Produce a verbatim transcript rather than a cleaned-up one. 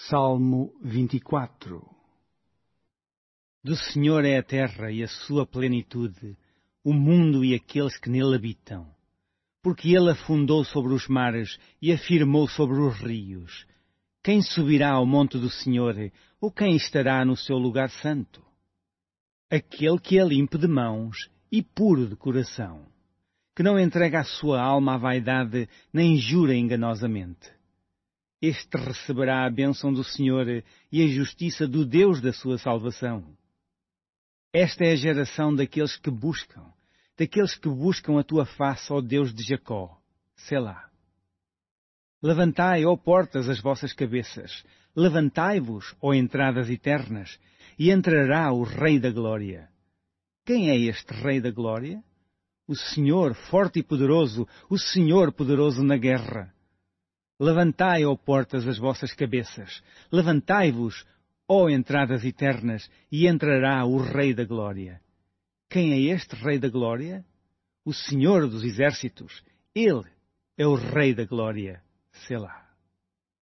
Salmo vinte e quatro. Do Senhor é a terra e a sua plenitude, o mundo e aqueles que nele habitam. Porque ele afundou sobre os mares e afirmou sobre os rios. Quem subirá ao monte do Senhor, ou quem estará no seu lugar santo? Aquele que é limpo de mãos e puro de coração, que não entrega a sua alma à vaidade, nem jura enganosamente. Este receberá a bênção do Senhor e a justiça do Deus da sua salvação. Esta é a geração daqueles que buscam, daqueles que buscam a tua face, ó Deus de Jacó. Selá. Levantai, ó portas, as vossas cabeças, levantai-vos, ó entradas eternas, e entrará o Rei da Glória. Quem é este Rei da Glória? O Senhor, forte e poderoso, o Senhor poderoso na guerra. Levantai, ó portas, as vossas cabeças, levantai-vos, ó entradas eternas, e entrará o Rei da Glória. Quem é este Rei da Glória? O Senhor dos Exércitos. Ele é o Rei da Glória. Selá.